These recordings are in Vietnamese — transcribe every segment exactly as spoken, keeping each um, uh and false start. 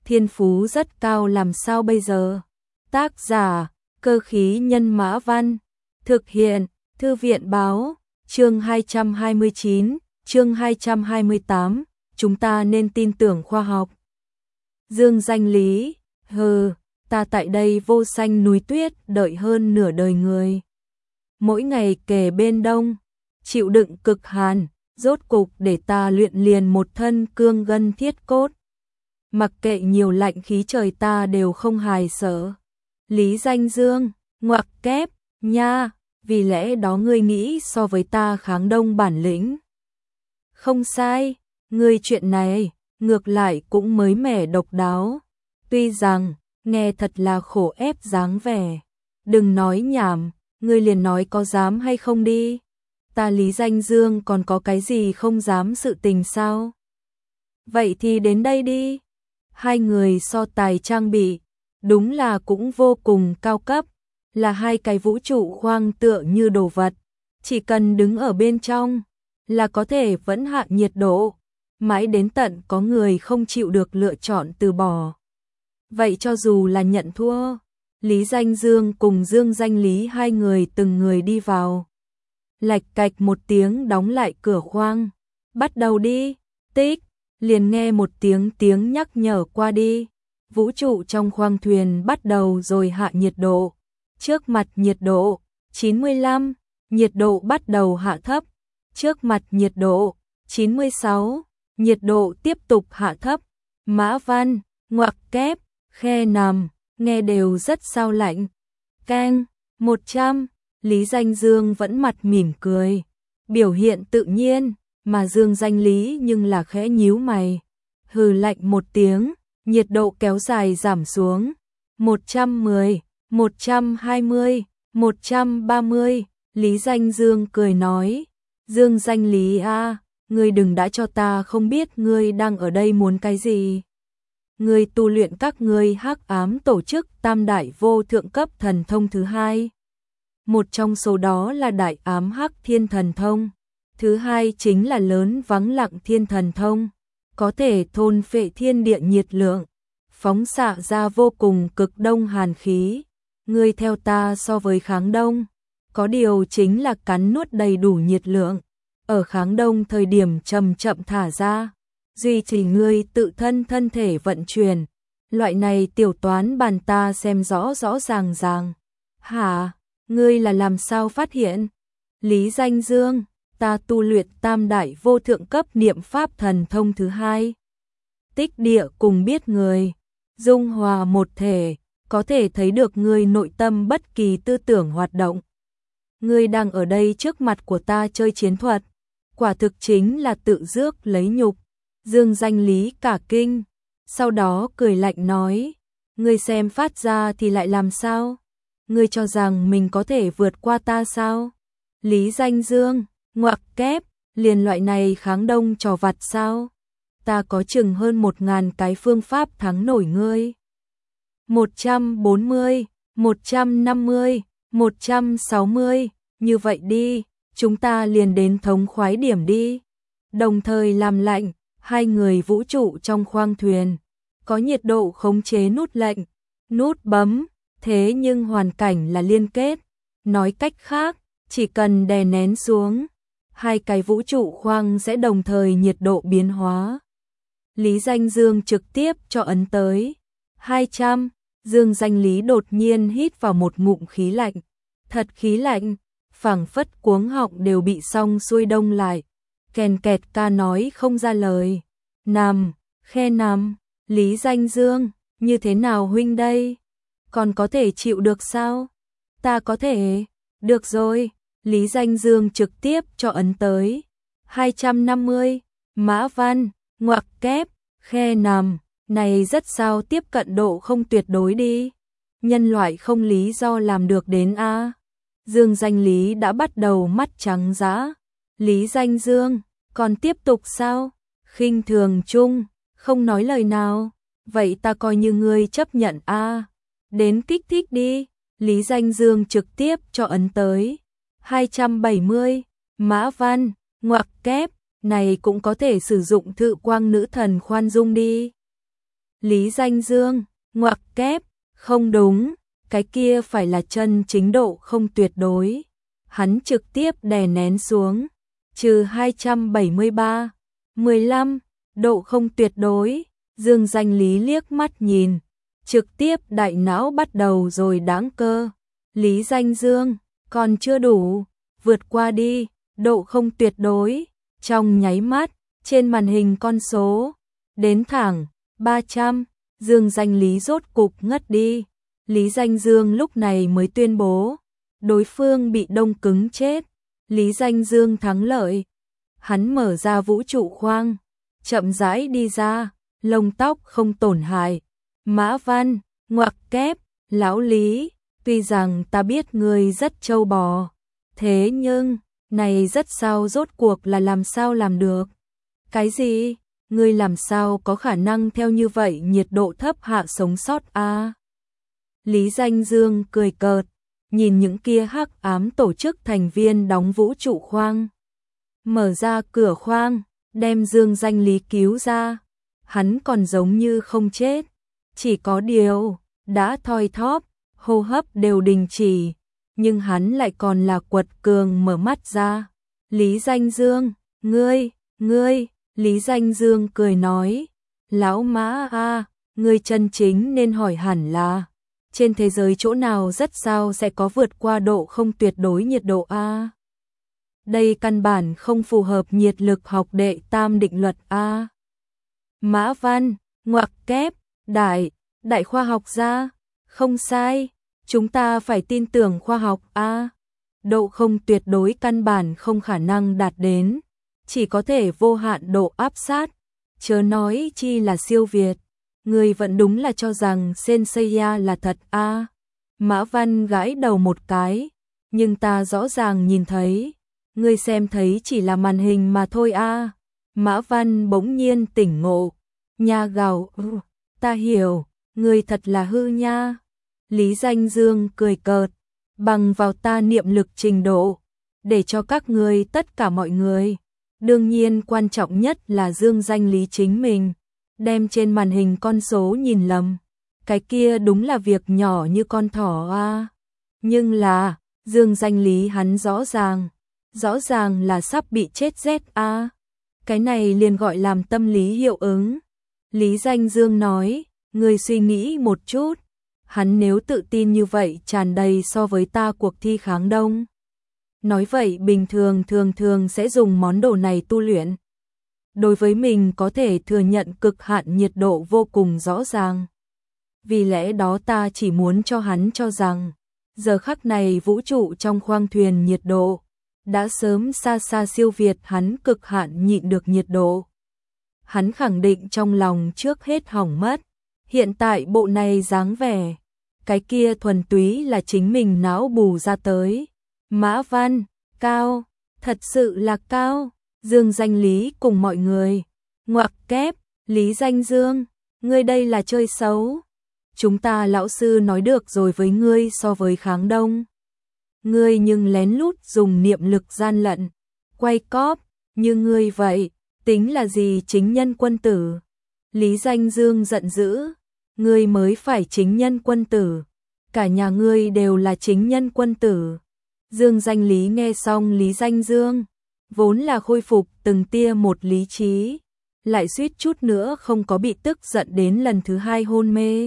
thiên phú rất cao làm sao bây giờ? Tác giả, Cơ khí nhân mã văn. Thực hiện, Thư viện báo, chương hai trăm hai mươi chín, chương hai trăm hai mươi tám, chúng ta nên tin tưởng khoa học. Dương Danh Lý, hừ, ta tại đây vô xanh núi tuyết đợi hơn nửa đời người. Mỗi ngày kề bên đông, chịu đựng cực hàn, rốt cục để ta luyện liền một thân cương gân thiết cốt. Mặc kệ nhiều lạnh khí trời ta đều không hài sợ. Lý Danh Dương, ngoặc kép, nha, vì lẽ đó ngươi nghĩ so với ta kháng đông bản lĩnh. Không sai, ngươi chuyện này, ngược lại cũng mới mẻ độc đáo. Tuy rằng, nghe thật là khổ ép dáng vẻ. Đừng nói nhảm, ngươi liền nói có dám hay không đi. Ta Lý Danh Dương còn có cái gì không dám sự tình sao? Vậy thì đến đây đi. Hai người so tài trang bị, đúng là cũng vô cùng cao cấp, là hai cái vũ trụ khoang tựa như đồ vật, chỉ cần đứng ở bên trong là có thể vẫn hạ nhiệt độ, mãi đến tận có người không chịu được lựa chọn từ bỏ. Vậy cho dù là nhận thua, Lý Danh Dương cùng Dương Danh Lý hai người từng người đi vào. Lạch cạch một tiếng đóng lại cửa khoang, bắt đầu đi, tích, liền nghe một tiếng tiếng nhắc nhở qua đi. Vũ trụ trong khoang thuyền bắt đầu rồi hạ nhiệt độ. Trước mặt nhiệt độ chín mươi lăm, nhiệt độ bắt đầu hạ thấp. Trước mặt nhiệt độ chín mươi sáu, nhiệt độ tiếp tục hạ thấp. Mã văn, ngoặc kép, khe nằm, nghe đều rất sao lạnh. Cang, một trăm, Lý Danh Dương vẫn mặt mỉm cười, biểu hiện tự nhiên, mà Dương Danh Lý nhưng là khẽ nhíu mày. Hừ lạnh một tiếng, nhiệt độ kéo dài giảm xuống. một trăm mười, một trăm hai mươi, một trăm ba mươi, Lý Danh Dương cười nói, Dương Danh Lý a, ngươi đừng đã cho ta không biết ngươi đang ở đây muốn cái gì. Ngươi tu luyện các ngươi hắc ám tổ chức tam đại vô thượng cấp thần thông thứ hai. Một trong số đó là đại ám hắc thiên thần thông, thứ hai chính là lớn vắng lặng thiên thần thông, có thể thôn phệ thiên địa nhiệt lượng, phóng xạ ra vô cùng cực đông hàn khí. Ngươi theo ta so với kháng đông, có điều chính là cắn nuốt đầy đủ nhiệt lượng, ở kháng đông thời điểm chậm chậm thả ra, duy trì ngươi tự thân thân thể vận chuyển. Loại này tiểu toán bàn ta xem rõ rõ ràng ràng. Hả? Ngươi là làm sao phát hiện? Lý Danh Dương, ta tu luyện tam đại vô thượng cấp niệm pháp thần thông thứ hai. Tích địa cùng biết người, dung hòa một thể, có thể thấy được ngươi nội tâm bất kỳ tư tưởng hoạt động. Ngươi đang ở đây trước mặt của ta chơi chiến thuật, quả thực chính là tự rước lấy nhục. Dương Danh Lý cả kinh, sau đó cười lạnh nói, ngươi xem phát ra thì lại làm sao? Ngươi cho rằng mình có thể vượt qua ta sao? Lý Danh Dương, ngoặc kép, liền loại này kháng đông trò vặt sao? Ta có chừng hơn một ngàn cái phương pháp thắng nổi ngươi. một trăm bốn mươi, một trăm năm mươi, một trăm sáu mươi, như vậy đi, chúng ta liền đến thống khoái điểm đi. Đồng thời làm lạnh, hai người vũ trụ trong khoang thuyền, có nhiệt độ khống chế nút lệnh, nút bấm, thế nhưng hoàn cảnh là liên kết. Nói cách khác, chỉ cần đè nén xuống, hai cái vũ trụ khoang sẽ đồng thời nhiệt độ biến hóa. Lý Danh Dương trực tiếp cho ấn tới hai trăm, Dương Danh Lý đột nhiên hít vào một ngụm khí lạnh, thật khí lạnh, phảng phất cuống họng đều bị xong xuôi đông lại, kèn kẹt ca nói không ra lời. Nằm, khe nằm, Lý Danh Dương, như thế nào huynh đây? Còn có thể chịu được sao? Ta có thể, được rồi, Lý Danh Dương trực tiếp cho ấn tới hai trăm năm mươi, mã văn, ngoặc kép, khe nằm, này rất sao tiếp cận độ không tuyệt đối đi. Nhân loại không lý do làm được đến a. Dương Danh Lý đã bắt đầu mắt trắng dã. Lý Danh Dương, còn tiếp tục sao? Khinh thường chung, không nói lời nào. Vậy ta coi như ngươi chấp nhận a. Đến kích thích đi. Lý Danh Dương trực tiếp cho ấn tới hai trăm bảy mươi, mã văn, ngoặc kép, này cũng có thể sử dụng thự quang nữ thần khoan dung đi. Lý Danh Dương, ngoặc kép, không đúng, cái kia phải là chân chính độ không tuyệt đối. Hắn trực tiếp đè nén xuống, trừ hai trăm bảy mươi ba, mười lăm, độ không tuyệt đối. Dương Danh Lý liếc mắt nhìn, trực tiếp đại não bắt đầu rồi đáng cơ. Lý Danh Dương, còn chưa đủ, vượt qua đi, độ không tuyệt đối. Trong nháy mắt, trên màn hình con số, đến thẳng, ba trăm, Dương Danh Lý rốt cục ngất đi. Lý Danh Dương lúc này mới tuyên bố, đối phương bị đông cứng chết. Lý Danh Dương thắng lợi. Hắn mở ra vũ trụ khoang, chậm rãi đi ra, lông tóc không tổn hại. Mã Văn, ngoặc kép, lão Lý, tuy rằng ta biết ngươi rất trâu bò, thế nhưng, này rất sao rốt cuộc là làm sao làm được? Cái gì? Ngươi làm sao có khả năng theo như vậy nhiệt độ thấp hạ sống sót a? À? Lý Danh Dương cười cợt, nhìn những kia hắc ám tổ chức thành viên đóng vũ trụ khoang. Mở ra cửa khoang, đem Dương Danh Lý cứu ra. Hắn còn giống như không chết, chỉ có điều, đã thoi thóp, hô hấp đều đình chỉ, nhưng hắn lại còn là quật cường mở mắt ra. Lý Danh Dương, ngươi, ngươi, Lý Danh Dương cười nói, lão Mã a, ngươi chân chính nên hỏi hẳn là, trên thế giới chỗ nào rất sao sẽ có vượt qua độ không tuyệt đối nhiệt độ a? Đây căn bản không phù hợp nhiệt lực học đệ tam định luật a. Mã Văn, ngoặc kép, đại, đại khoa học gia, không sai, chúng ta phải tin tưởng khoa học a. Độ không tuyệt đối căn bản không khả năng đạt đến, chỉ có thể vô hạn độ áp sát, chớ nói chi là siêu việt. Người vẫn đúng là cho rằng Senseiya là thật a. Mã Văn gãi đầu một cái, nhưng ta rõ ràng nhìn thấy, ngươi xem thấy chỉ là màn hình mà thôi a. Mã Văn bỗng nhiên tỉnh ngộ, nha gào, ừ, ta hiểu, ngươi thật là hư nha. Lý Danh Dương cười cợt, bằng vào ta niệm lực trình độ, để cho các ngươi tất cả mọi người, đương nhiên quan trọng nhất là Dương Danh Lý chính mình, đem trên màn hình con số nhìn lầm, cái kia đúng là việc nhỏ như con thỏ a. Nhưng là, Dương Danh Lý hắn rõ ràng, rõ ràng là sắp bị chết rét a. Cái này liền gọi làm tâm lý hiệu ứng. Lý Danh Dương nói, ngươi suy nghĩ một chút, hắn nếu tự tin như vậy tràn đầy so với ta cuộc thi kháng đông. Nói vậy bình thường thường thường sẽ dùng món đồ này tu luyện. Đối với mình có thể thừa nhận cực hạn nhiệt độ vô cùng rõ ràng. Vì lẽ đó ta chỉ muốn cho hắn cho rằng, giờ khắc này vũ trụ trong khoang thuyền nhiệt độ, đã sớm xa xa siêu việt hắn cực hạn nhịn được nhiệt độ. Hắn khẳng định trong lòng trước hết hỏng mất, hiện tại bộ này dáng vẻ, cái kia thuần túy là chính mình não bù ra tới. Mã Văn, cao, thật sự là cao. Dương Danh Lý cùng mọi người, ngoặc kép, Lý Danh Dương, ngươi đây là chơi xấu. Chúng ta lão sư nói được rồi với ngươi so với kháng đông. Ngươi nhưng lén lút dùng niệm lực gian lận, quay cóp, như ngươi vậy, tính là gì chính nhân quân tử. Lý Danh Dương giận dữ, ngươi mới phải chính nhân quân tử, cả nhà ngươi đều là chính nhân quân tử. Dương Danh Lý nghe xong Lý Danh Dương, vốn là khôi phục từng tia một lý trí, lại suýt chút nữa không có bị tức giận đến lần thứ hai hôn mê.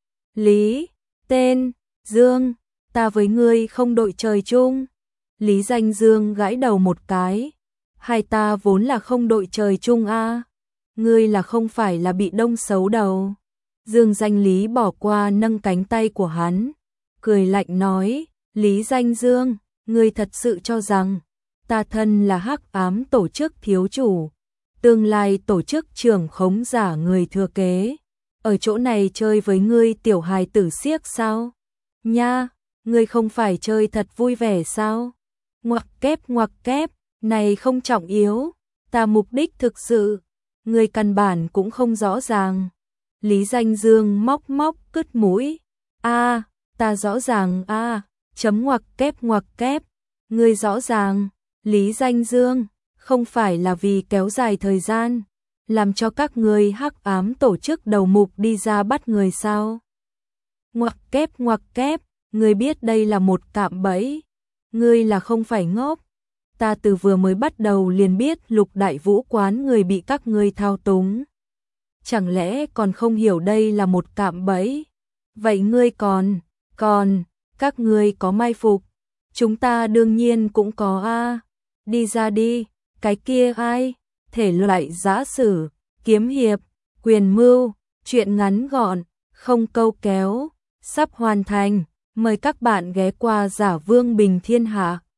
Lý, tên, Dương, ta với ngươi không đội trời chung. Lý Danh Dương gãi đầu một cái, hai ta vốn là không đội trời chung a. Ngươi là không phải là bị đông xấu đầu. Dương Danh Lý bỏ qua nâng cánh tay của hắn, cười lạnh nói, Lý Danh Dương, ngươi thật sự cho rằng ta thân là hắc ám tổ chức thiếu chủ, tương lai tổ chức trưởng khống giả người thừa kế, ở chỗ này chơi với ngươi tiểu hài tử xiếc sao? Nha, ngươi không phải chơi thật vui vẻ sao? Ngoặc kép ngoặc kép, này không trọng yếu, ta mục đích thực sự, ngươi căn bản cũng không rõ ràng. Lý Danh Dương móc móc cứt mũi, a, ta rõ ràng a, chấm ngoặc kép ngoặc kép, ngươi rõ ràng. Lý Danh Dương, không phải là vì kéo dài thời gian, làm cho các ngươi hắc ám tổ chức đầu mục đi ra bắt người sao? Ngoặc kép ngoặc kép, ngươi biết đây là một cạm bẫy, ngươi là không phải ngốc. Ta từ vừa mới bắt đầu liền biết Lục Đại Vũ quán người bị các ngươi thao túng. Chẳng lẽ còn không hiểu đây là một cạm bẫy? Vậy ngươi còn, còn, các ngươi có mai phục? Chúng ta đương nhiên cũng có a. Đi ra đi, cái kia ai? Thể loại giã sử, kiếm hiệp, quyền mưu, truyện ngắn gọn, không câu kéo, sắp hoàn thành. Mời các bạn ghé qua Giả Vương Bình Thiên Hạ.